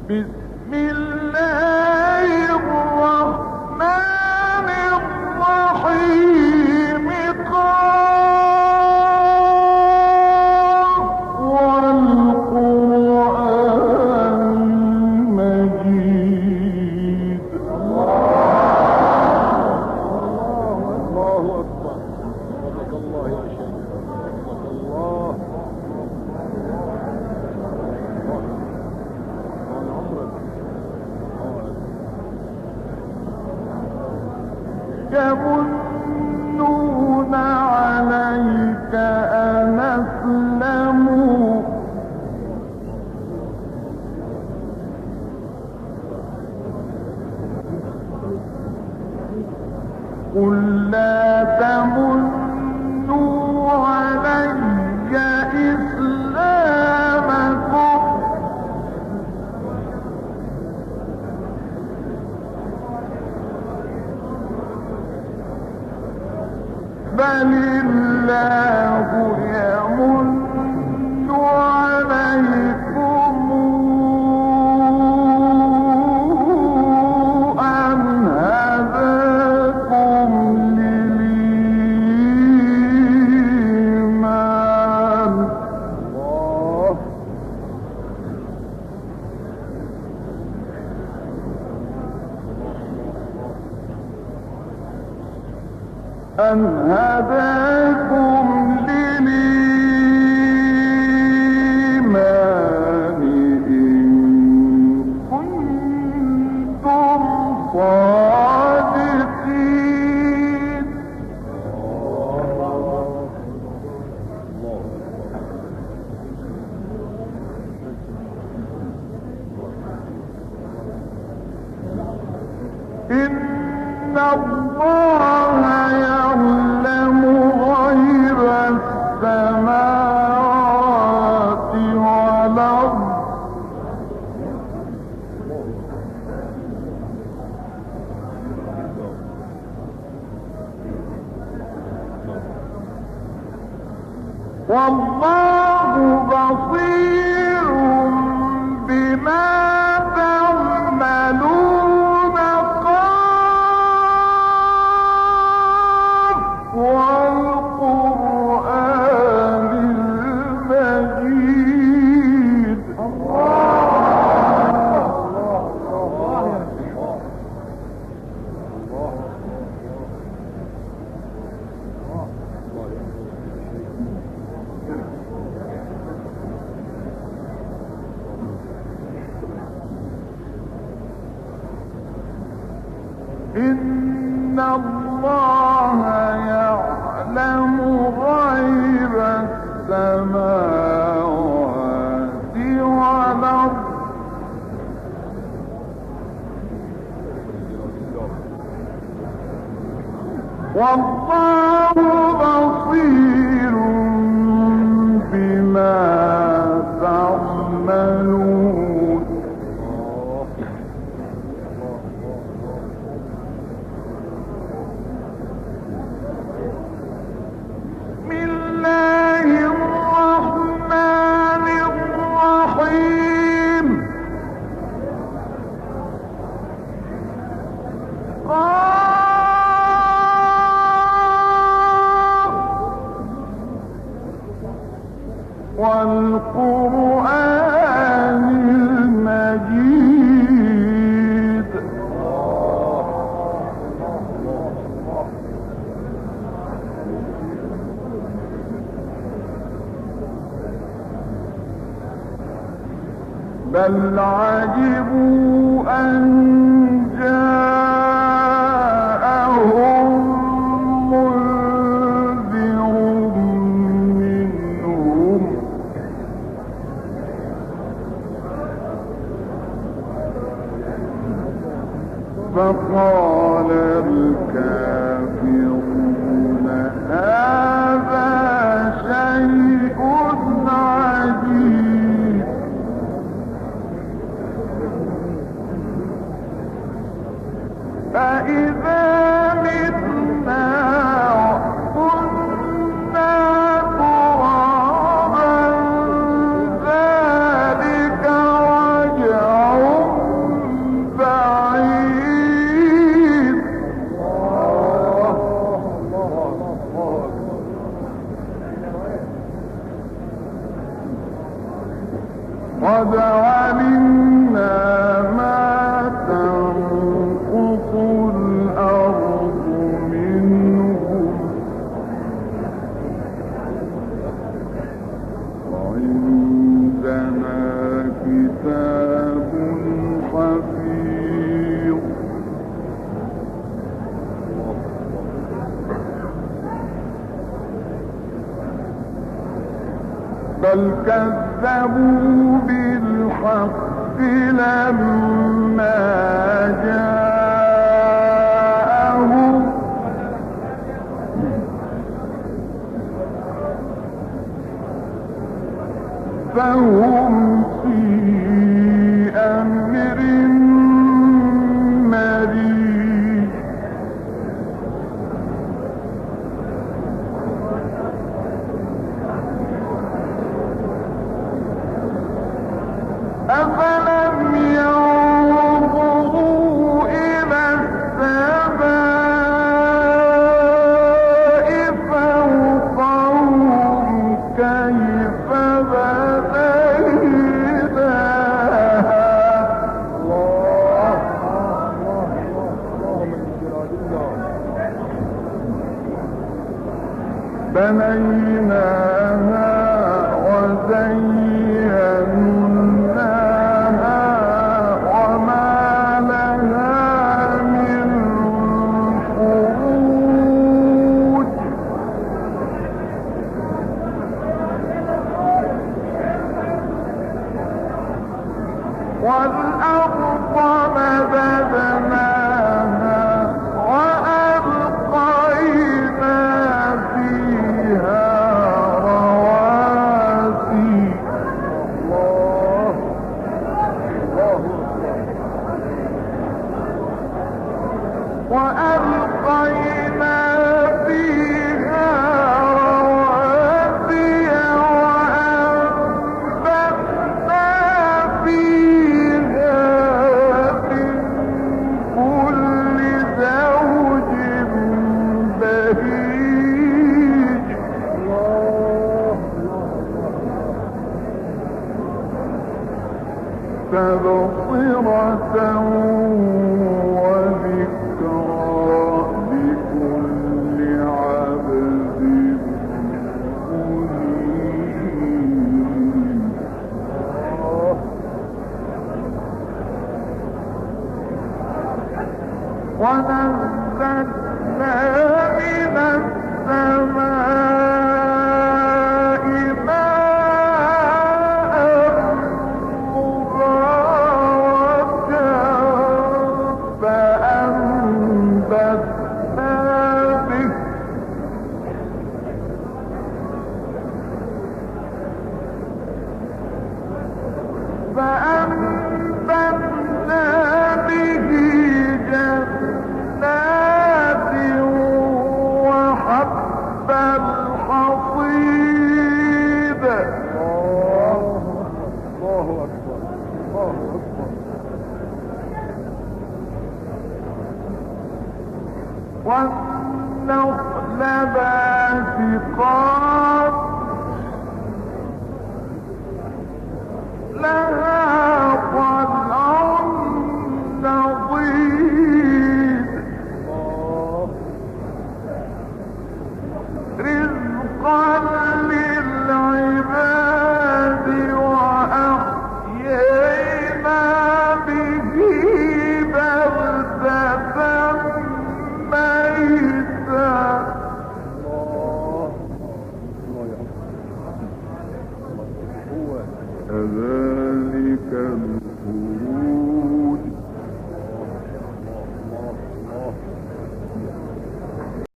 بسم الله الرحمن الرحيم قاف والقرآن المجيد. الله أكبر. صدق الله يا شيخ. صدق الله. يمنون عليك أن أسلموا قل لا تمنوا علي إسلامكم بل الله يمن عليكم أن هداكم للإيمان. الله أن هداكم للإيمان إن كنتم صادقين. إن الله يعلم غيب السماوات والأرض والله بصير بما تعملون. والقرآن المجيد. إن الله يعلم غيب السماوات والأرض والله بصير بما تعملون. بسم الله الرحمن الرحيم والقرآن المجيد. بل عجبوا أن جاءهم منذر منهم فقال الكافرون هذا شيء عجيب. فإذا متنا وكنا ترابا ذلك رجع بل كذبوا بالحق لما جاءهم فهم في أمر مريج أفلم ينظروا إلى السماء فوقهم كيف بنيناها وزيناها وما لها من فروج والأرض مددناها وألقينا فيها رواسي وألقينا فيها رواسي وأنبتنا فيها من كل زوج بهيج تبصرة وذكرى لكل عبد منيب ونزلنا من السماء ماء مباركا فأنبتنا به جنات وحب الحصيد الله أكبر الله أكبر والنخل باسقات لها طلع نضيد رزقا للعباد وأحيينا به بلدة ميتا كذلك الخروج